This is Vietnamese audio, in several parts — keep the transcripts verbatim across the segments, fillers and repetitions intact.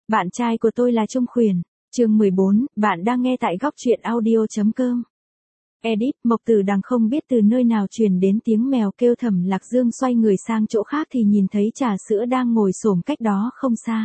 Bạn trai của tôi là Trung Khuyển. Chương mười bốn, bạn đang nghe tại góc truyện audio.com. Edit, Mộc Tử Đằng không biết từ nơi nào truyền đến tiếng mèo kêu. Thẩm Lạc Dương xoay người sang chỗ khác thì nhìn thấy trà sữa đang ngồi xổm cách đó không xa.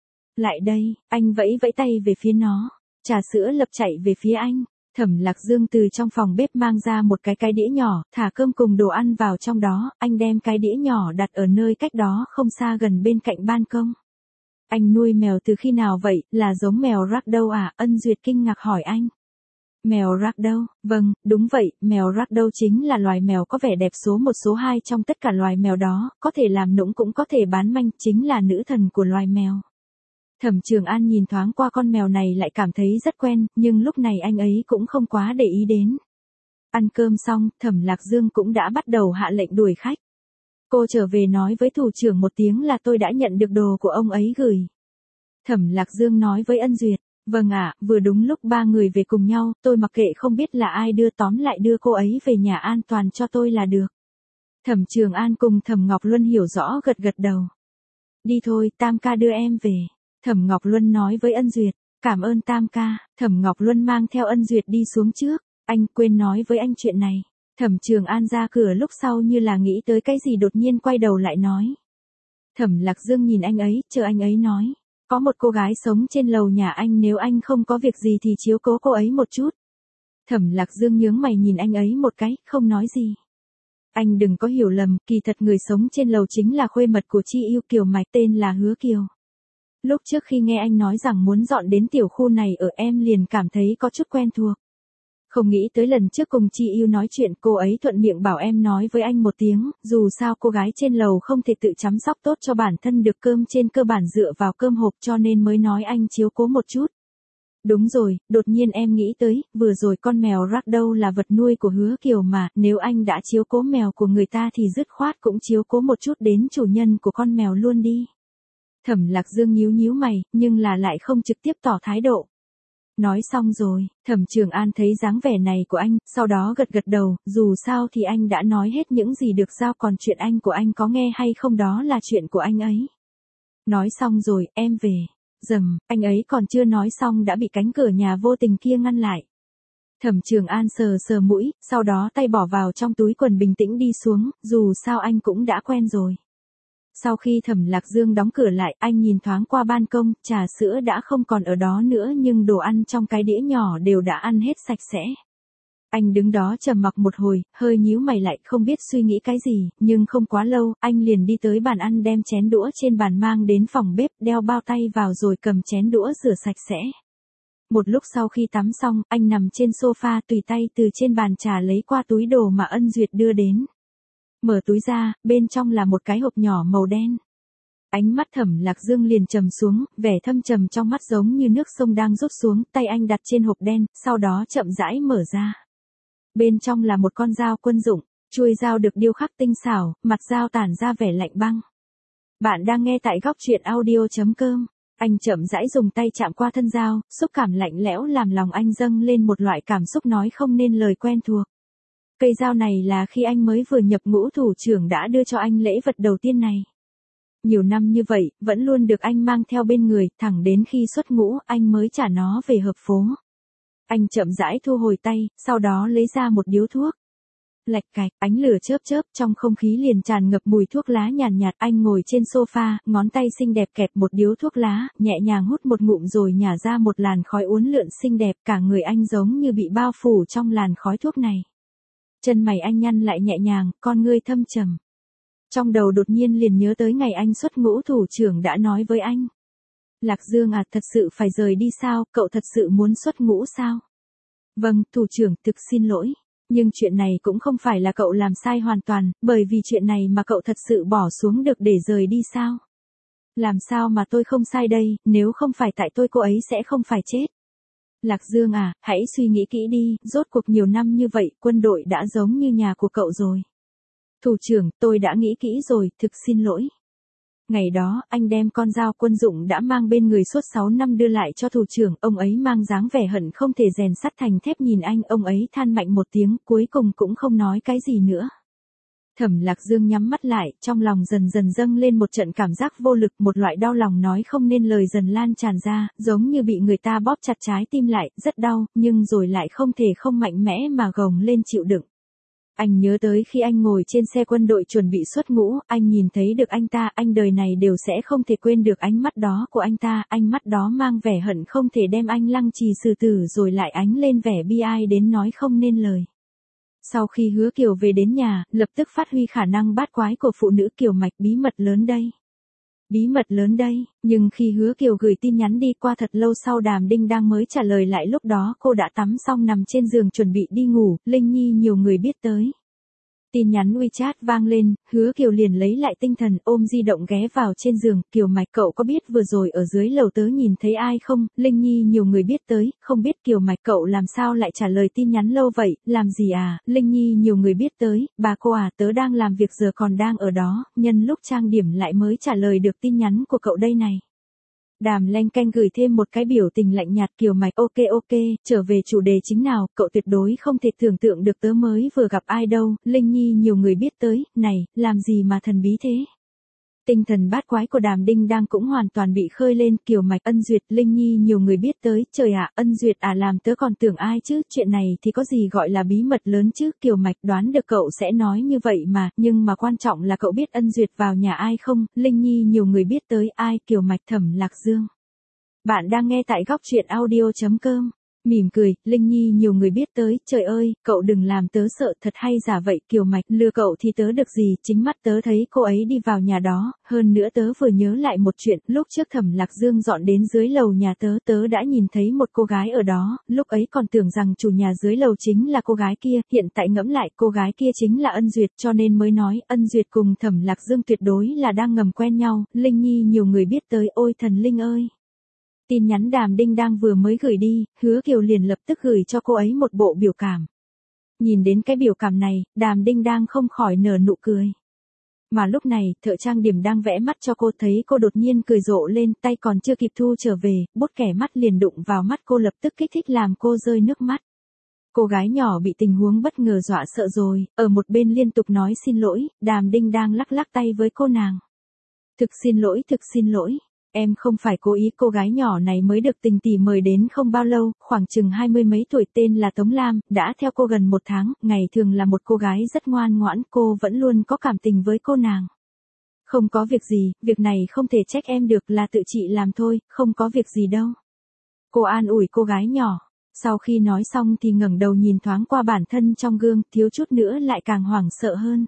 Lại đây, anh vẫy vẫy tay về phía nó. Trà sữa lập chạy về phía anh. Thẩm Lạc Dương từ trong phòng bếp mang ra một cái cái đĩa nhỏ, thả cơm cùng đồ ăn vào trong đó, anh đem cái đĩa nhỏ đặt ở nơi cách đó không xa gần bên cạnh ban công. Anh nuôi mèo từ khi nào vậy, là giống mèo Ragdoll à? Ân Duyệt kinh ngạc hỏi anh. Mèo Ragdoll, vâng, đúng vậy, mèo Ragdoll chính là loài mèo có vẻ đẹp số một số hai trong tất cả loài mèo đó, có thể làm nũng cũng có thể bán manh, chính là nữ thần của loài mèo. Thẩm Trường An nhìn thoáng qua con mèo này lại cảm thấy rất quen, nhưng lúc này anh ấy cũng không quá để ý đến. Ăn cơm xong, Thẩm Lạc Dương cũng đã bắt đầu hạ lệnh đuổi khách. Cô trở về nói với thủ trưởng một tiếng là tôi đã nhận được đồ của ông ấy gửi. Thẩm Lạc Dương nói với Ân Duyệt, vâng ạ, vừa đúng lúc ba người về cùng nhau, tôi mặc kệ không biết là ai đưa, tóm lại đưa cô ấy về nhà an toàn cho tôi là được. Thẩm Trường An cùng Thẩm Ngọc Luân hiểu rõ gật gật đầu. Đi thôi, Tam ca đưa em về. Thẩm Ngọc Luân nói với Ân Duyệt, cảm ơn Tam ca. Thẩm Ngọc Luân mang theo Ân Duyệt đi xuống trước, anh quên nói với anh chuyện này. Thẩm Trường An ra cửa lúc sau như là nghĩ tới cái gì đột nhiên quay đầu lại nói. Thẩm Lạc Dương nhìn anh ấy, chờ anh ấy nói. Có một cô gái sống trên lầu nhà anh, nếu anh không có việc gì thì chiếu cố cô ấy một chút. Thẩm Lạc Dương nhướng mày nhìn anh ấy một cái, không nói gì. Anh đừng có hiểu lầm, kỳ thật người sống trên lầu chính là khuê mật của Chi Yêu Kiều Mạch, tên là Hứa Kiều. Lúc trước khi nghe anh nói rằng muốn dọn đến tiểu khu này ở, em liền cảm thấy có chút quen thuộc. Không nghĩ tới lần trước cùng Chi Yêu nói chuyện, cô ấy thuận miệng bảo em nói với anh một tiếng, dù sao cô gái trên lầu không thể tự chăm sóc tốt cho bản thân được, cơm trên cơ bản dựa vào cơm hộp, cho nên mới nói anh chiếu cố một chút. Đúng rồi, đột nhiên em nghĩ tới, vừa rồi con mèo Ragdoll là vật nuôi của Hứa Kiều mà, nếu anh đã chiếu cố mèo của người ta thì dứt khoát cũng chiếu cố một chút đến chủ nhân của con mèo luôn đi. Thẩm Lạc Dương nhíu nhíu mày, nhưng là lại không trực tiếp tỏ thái độ. Nói xong rồi, Thẩm Trường An thấy dáng vẻ này của anh, sau đó gật gật đầu, dù sao thì anh đã nói hết những gì được giao, còn chuyện anh của anh có nghe hay không đó là chuyện của anh ấy. Nói xong rồi, em về. Dầm, anh ấy còn chưa nói xong đã bị cánh cửa nhà vô tình kia ngăn lại. Thẩm Trường An sờ sờ mũi, sau đó tay bỏ vào trong túi quần bình tĩnh đi xuống, dù sao anh cũng đã quen rồi. Sau khi Thẩm Lạc Dương đóng cửa lại, anh nhìn thoáng qua ban công, trà sữa đã không còn ở đó nữa nhưng đồ ăn trong cái đĩa nhỏ đều đã ăn hết sạch sẽ. Anh đứng đó trầm mặc một hồi, hơi nhíu mày lại, không biết suy nghĩ cái gì, nhưng không quá lâu, anh liền đi tới bàn ăn đem chén đũa trên bàn mang đến phòng bếp, đeo bao tay vào rồi cầm chén đũa rửa sạch sẽ. Một lúc sau khi tắm xong, anh nằm trên sofa tùy tay từ trên bàn trà lấy qua túi đồ mà Ân Duyệt đưa đến. Mở túi ra, bên trong là một cái hộp nhỏ màu đen. Ánh mắt Thẩm Lạc Dương liền trầm xuống, vẻ thâm trầm trong mắt giống như nước sông đang rút xuống, tay anh đặt trên hộp đen, sau đó chậm rãi mở ra. Bên trong là một con dao quân dụng, chuôi dao được điêu khắc tinh xảo, mặt dao tản ra vẻ lạnh băng. Bạn đang nghe tại góc truyện audio.com. Anh chậm rãi dùng tay chạm qua thân dao, xúc cảm lạnh lẽo làm lòng anh dâng lên một loại cảm xúc nói không nên lời quen thuộc. Cây dao này là khi anh mới vừa nhập ngũ thủ trưởng đã đưa cho anh lễ vật đầu tiên này. Nhiều năm như vậy, vẫn luôn được anh mang theo bên người, thẳng đến khi xuất ngũ, anh mới trả nó về hợp phố. Anh chậm rãi thu hồi tay, sau đó lấy ra một điếu thuốc. Lạch cạch, ánh lửa chớp chớp, trong không khí liền tràn ngập mùi thuốc lá nhàn nhạt, nhạt. Anh ngồi trên sofa, ngón tay xinh đẹp kẹp một điếu thuốc lá, nhẹ nhàng hút một ngụm rồi nhả ra một làn khói uốn lượn xinh đẹp, cả người anh giống như bị bao phủ trong làn khói thuốc này. Chân mày anh nhăn lại nhẹ nhàng, con ngươi thâm trầm. Trong đầu đột nhiên liền nhớ tới ngày anh xuất ngũ thủ trưởng đã nói với anh. Lạc Dương à, thật sự phải rời đi sao, cậu thật sự muốn xuất ngũ sao? Vâng, thủ trưởng, thực xin lỗi. Nhưng chuyện này cũng không phải là cậu làm sai hoàn toàn, bởi vì chuyện này mà cậu thật sự bỏ xuống được để rời đi sao? Làm sao mà tôi không sai đây, nếu không phải tại tôi cô ấy sẽ không phải chết. Lạc Dương à, hãy suy nghĩ kỹ đi, rốt cuộc nhiều năm như vậy, quân đội đã giống như nhà của cậu rồi. Thủ trưởng, tôi đã nghĩ kỹ rồi, thực xin lỗi. Ngày đó, anh đem con dao quân dụng đã mang bên người suốt sáu năm đưa lại cho thủ trưởng, ông ấy mang dáng vẻ hận không thể rèn sắt thành thép nhìn anh, ông ấy than mạnh một tiếng, cuối cùng cũng không nói cái gì nữa. Thẩm Lạc Dương nhắm mắt lại, trong lòng dần dần dâng lên một trận cảm giác vô lực, một loại đau lòng nói không nên lời dần lan tràn ra, giống như bị người ta bóp chặt trái tim lại, rất đau, nhưng rồi lại không thể không mạnh mẽ mà gồng lên chịu đựng. Anh nhớ tới khi anh ngồi trên xe quân đội chuẩn bị xuất ngũ, anh nhìn thấy được anh ta, anh đời này đều sẽ không thể quên được ánh mắt đó của anh ta, ánh mắt đó mang vẻ hận không thể đem anh lăng trì xử tử rồi lại ánh lên vẻ bi ai đến nói không nên lời. Sau khi Hứa Kiều về đến nhà, lập tức phát huy khả năng bát quái của phụ nữ Kiều Mạch, bí mật lớn đây. Bí mật lớn đây, nhưng khi Hứa Kiều gửi tin nhắn đi qua thật lâu sau Đàm Đinh đang mới trả lời lại, lúc đó cô đã tắm xong nằm trên giường chuẩn bị đi ngủ, Linh Nhi nhiều người biết tới. Tin nhắn WeChat vang lên, Hứa Kiều liền lấy lại tinh thần, ôm di động ghé vào trên giường, Kiều Mạch cậu có biết vừa rồi ở dưới lầu tớ nhìn thấy ai không, Linh Nhi nhiều người biết tới, không biết Kiều Mạch cậu làm sao lại trả lời tin nhắn lâu vậy, làm gì à, Linh Nhi nhiều người biết tới, bà cô à tớ đang làm việc giờ còn đang ở đó, nhân lúc trang điểm lại mới trả lời được tin nhắn của cậu đây này. Đàm Lanh Canh gửi thêm một cái biểu tình lạnh nhạt, Kiều Mạch ok ok, trở về chủ đề chính nào, cậu tuyệt đối không thể tưởng tượng được tớ mới vừa gặp ai đâu, Linh Nhi nhiều người biết tới, này, làm gì mà thần bí thế. Tinh thần bát quái của Đàm Đinh đang cũng hoàn toàn bị khơi lên, Kiều Mạch Ân Duyệt, Linh Nhi nhiều người biết tới, trời ạ, Ân Duyệt à làm tớ còn tưởng ai chứ, chuyện này thì có gì gọi là bí mật lớn chứ, Kiều Mạch đoán được cậu sẽ nói như vậy mà, nhưng mà quan trọng là cậu biết Ân Duyệt vào nhà ai không, Linh Nhi nhiều người biết tới ai, Kiều Mạch Thẩm Lạc Dương. Bạn đang nghe tại góc truyện audio chấm com. Mỉm cười, Linh Nhi nhiều người biết tới, trời ơi, cậu đừng làm tớ sợ, thật hay giả vậy, Kiều Mạch, lừa cậu thì tớ được gì, chính mắt tớ thấy cô ấy đi vào nhà đó, hơn nữa tớ vừa nhớ lại một chuyện, lúc trước Thẩm Lạc Dương dọn đến dưới lầu nhà tớ, tớ đã nhìn thấy một cô gái ở đó, lúc ấy còn tưởng rằng chủ nhà dưới lầu chính là cô gái kia, hiện tại ngẫm lại, cô gái kia chính là Ân Duyệt, cho nên mới nói, Ân Duyệt cùng Thẩm Lạc Dương tuyệt đối là đang ngầm quen nhau, Linh Nhi nhiều người biết tới, ôi thần linh ơi. Tin nhắn Đàm Đinh đang vừa mới gửi đi, Hứa Kiều liền lập tức gửi cho cô ấy một bộ biểu cảm. Nhìn đến cái biểu cảm này, Đàm Đinh đang không khỏi nở nụ cười. Mà lúc này, thợ trang điểm đang vẽ mắt cho cô, thấy cô đột nhiên cười rộ lên, tay còn chưa kịp thu trở về, bút kẻ mắt liền đụng vào mắt cô, lập tức kích thích làm cô rơi nước mắt. Cô gái nhỏ bị tình huống bất ngờ dọa sợ rồi, ở một bên liên tục nói xin lỗi, Đàm Đinh đang lắc lắc tay với cô nàng. Thực xin lỗi, thực xin lỗi. Em không phải cố ý, cô gái nhỏ này mới được tình tỷ mời đến không bao lâu, khoảng chừng hai mươi mấy tuổi, tên là Tống Lam, đã theo cô gần một tháng, ngày thường là một cô gái rất ngoan ngoãn, cô vẫn luôn có cảm tình với cô nàng. Không có việc gì, việc này không thể trách em được, là tự chị làm thôi, không có việc gì đâu. Cô an ủi cô gái nhỏ, sau khi nói xong thì ngẩng đầu nhìn thoáng qua bản thân trong gương, thiếu chút nữa lại càng hoảng sợ hơn.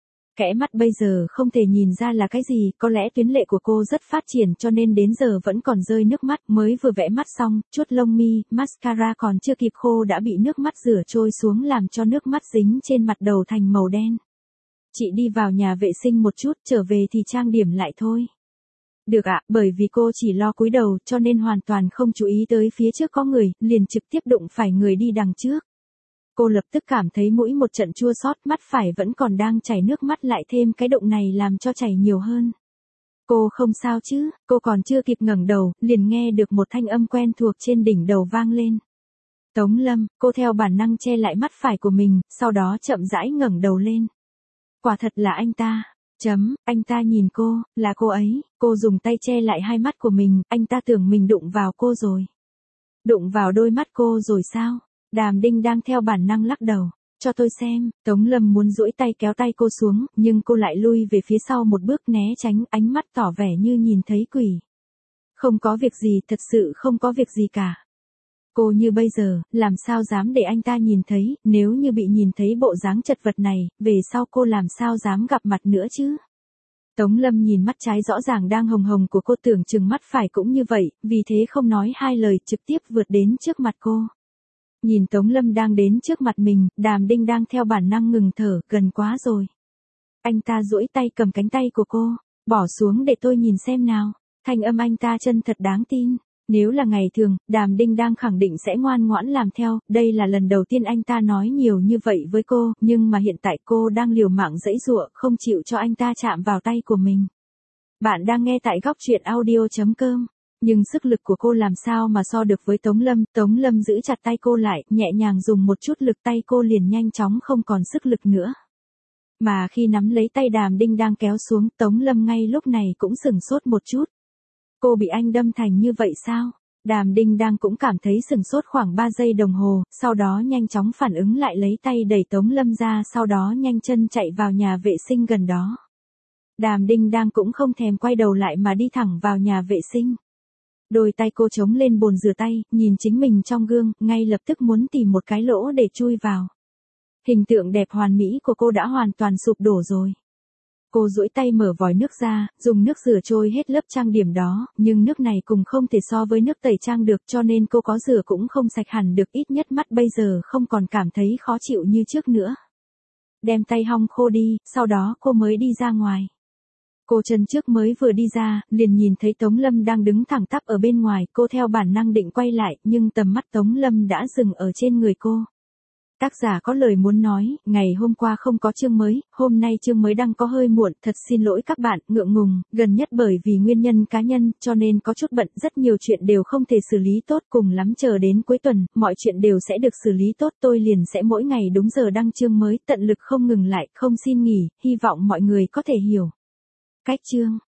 Kẽ mắt bây giờ không thể nhìn ra là cái gì, có lẽ tuyến lệ của cô rất phát triển cho nên đến giờ vẫn còn rơi nước mắt, mới vừa vẽ mắt xong, chuốt lông mi, mascara còn chưa kịp khô đã bị nước mắt rửa trôi xuống làm cho nước mắt dính trên mặt đầu thành màu đen. Chị đi vào nhà vệ sinh một chút, trở về thì trang điểm lại thôi. Được ạ, bởi vì cô chỉ lo cúi đầu cho nên hoàn toàn không chú ý tới phía trước có người, liền trực tiếp đụng phải người đi đằng trước. Cô lập tức cảm thấy mũi một trận chua xót, mắt phải vẫn còn đang chảy nước mắt, lại thêm cái đụng này làm cho chảy nhiều hơn. Cô không sao chứ, cô còn chưa kịp ngẩng đầu, liền nghe được một thanh âm quen thuộc trên đỉnh đầu vang lên. Tống Lâm, cô theo bản năng che lại mắt phải của mình, sau đó chậm rãi ngẩng đầu lên. Quả thật là anh ta. Chấm, anh ta nhìn cô, là cô ấy, cô dùng tay che lại hai mắt của mình, anh ta tưởng mình đụng vào cô rồi. Đụng vào đôi mắt cô rồi sao? Đàm Đinh đang theo bản năng lắc đầu, cho tôi xem, Tống Lâm muốn duỗi tay kéo tay cô xuống, nhưng cô lại lui về phía sau một bước né tránh, ánh mắt tỏ vẻ như nhìn thấy quỷ. Không có việc gì, thật sự không có việc gì cả. Cô như bây giờ, làm sao dám để anh ta nhìn thấy, nếu như bị nhìn thấy bộ dáng chật vật này, về sau cô làm sao dám gặp mặt nữa chứ? Tống Lâm nhìn mắt trái rõ ràng đang hồng hồng của cô, tưởng chừng mắt phải cũng như vậy, vì thế không nói hai lời trực tiếp vượt đến trước mặt cô. Nhìn Tống Lâm đang đến trước mặt mình, Đàm Đinh đang theo bản năng ngừng thở, gần quá rồi. Anh ta duỗi tay cầm cánh tay của cô, bỏ xuống để tôi nhìn xem nào. Thanh âm anh ta chân thật đáng tin. Nếu là ngày thường, Đàm Đinh đang khẳng định sẽ ngoan ngoãn làm theo, đây là lần đầu tiên anh ta nói nhiều như vậy với cô, nhưng mà hiện tại cô đang liều mạng giãy giụa, không chịu cho anh ta chạm vào tay của mình. Bạn đang nghe tại góc truyện audio chấm com. Nhưng sức lực của cô làm sao mà so được với Tống Lâm, Tống Lâm giữ chặt tay cô lại, nhẹ nhàng dùng một chút lực, tay cô liền nhanh chóng không còn sức lực nữa. Mà khi nắm lấy tay Đàm Đinh đang kéo xuống, Tống Lâm ngay lúc này cũng sửng sốt một chút. Cô bị anh đâm thành như vậy sao? Đàm Đinh đang cũng cảm thấy sửng sốt khoảng ba giây đồng hồ, sau đó nhanh chóng phản ứng lại lấy tay đẩy Tống Lâm ra, sau đó nhanh chân chạy vào nhà vệ sinh gần đó. Đàm Đinh đang cũng không thèm quay đầu lại mà đi thẳng vào nhà vệ sinh. Đôi tay cô chống lên bồn rửa tay, nhìn chính mình trong gương, ngay lập tức muốn tìm một cái lỗ để chui vào. Hình tượng đẹp hoàn mỹ của cô đã hoàn toàn sụp đổ rồi. Cô duỗi tay mở vòi nước ra, dùng nước rửa trôi hết lớp trang điểm đó, nhưng nước này cùng không thể so với nước tẩy trang được, cho nên cô có rửa cũng không sạch hẳn được, ít nhất mắt bây giờ không còn cảm thấy khó chịu như trước nữa. Đem tay hong khô đi, sau đó cô mới đi ra ngoài. Cô chân trước mới vừa đi ra, liền nhìn thấy Tống Lâm đang đứng thẳng tắp ở bên ngoài, cô theo bản năng định quay lại, nhưng tầm mắt Tống Lâm đã dừng ở trên người cô. Tác giả có lời muốn nói, ngày hôm qua không có chương mới, hôm nay chương mới đăng có hơi muộn, thật xin lỗi các bạn, ngượng ngùng, gần nhất bởi vì nguyên nhân cá nhân, cho nên có chút bận, rất nhiều chuyện đều không thể xử lý tốt, cùng lắm chờ đến cuối tuần, mọi chuyện đều sẽ được xử lý tốt, tôi liền sẽ mỗi ngày đúng giờ đăng chương mới, tận lực không ngừng lại, không xin nghỉ, hy vọng mọi người có thể hiểu. Cách chương